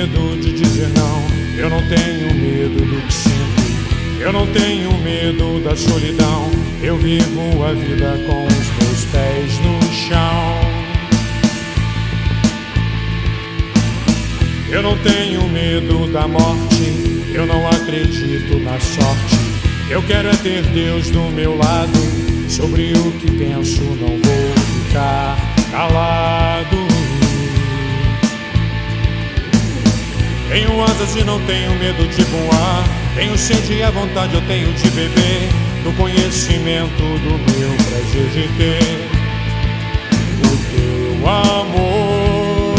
medo de dizer não, eu não tenho medo do que sinto, eu não tenho medo da solidão. Eu vivo a vida com os meus pés no chão. Eu não tenho medo da morte, eu não acredito na sorte. Eu quero é ter Deus do meu lado, sobre o que penso não vou ficar calado. Tenho asas e não tenho medo de voar, tenho sede e a vontade eu tenho de beber, no conhecimento do meu prazer de ter o teu amor,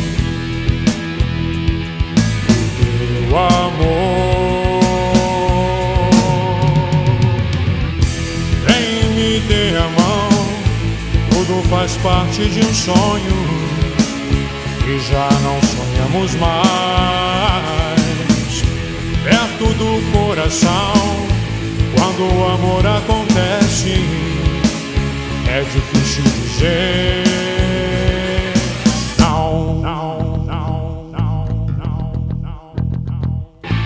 o teu amor. Vem me dê a mão, tudo faz parte de um sonho e já não sonhamos mais. Perto do coração, quando o amor acontece, é difícil dizer não, não, não, não, não, não, não.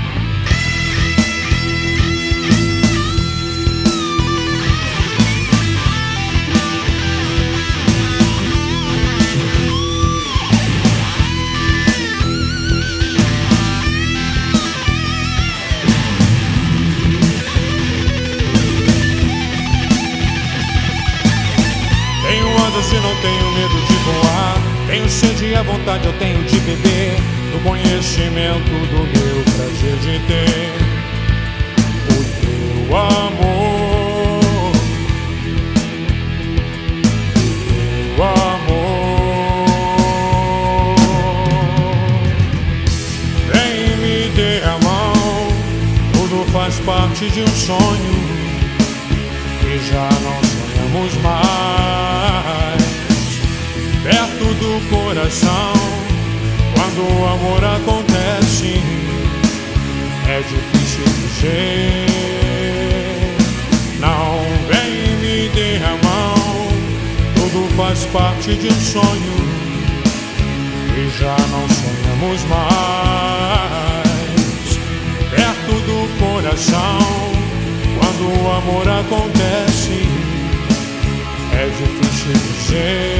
Se não tenho medo de voar, tenho sede e a vontade eu tenho de beber, no conhecimento do meu prazer de ter o teu amor, o teu amor. Vem me dê a mão, tudo faz parte de um sonho e já não sonhamos mais. Perto do coração, quando o amor acontece, é difícil dizer não. Vem me dê a mão, tudo faz parte de um sonho e já não sonhamos mais. Perto do coração, quando o amor acontece, é difícil dizer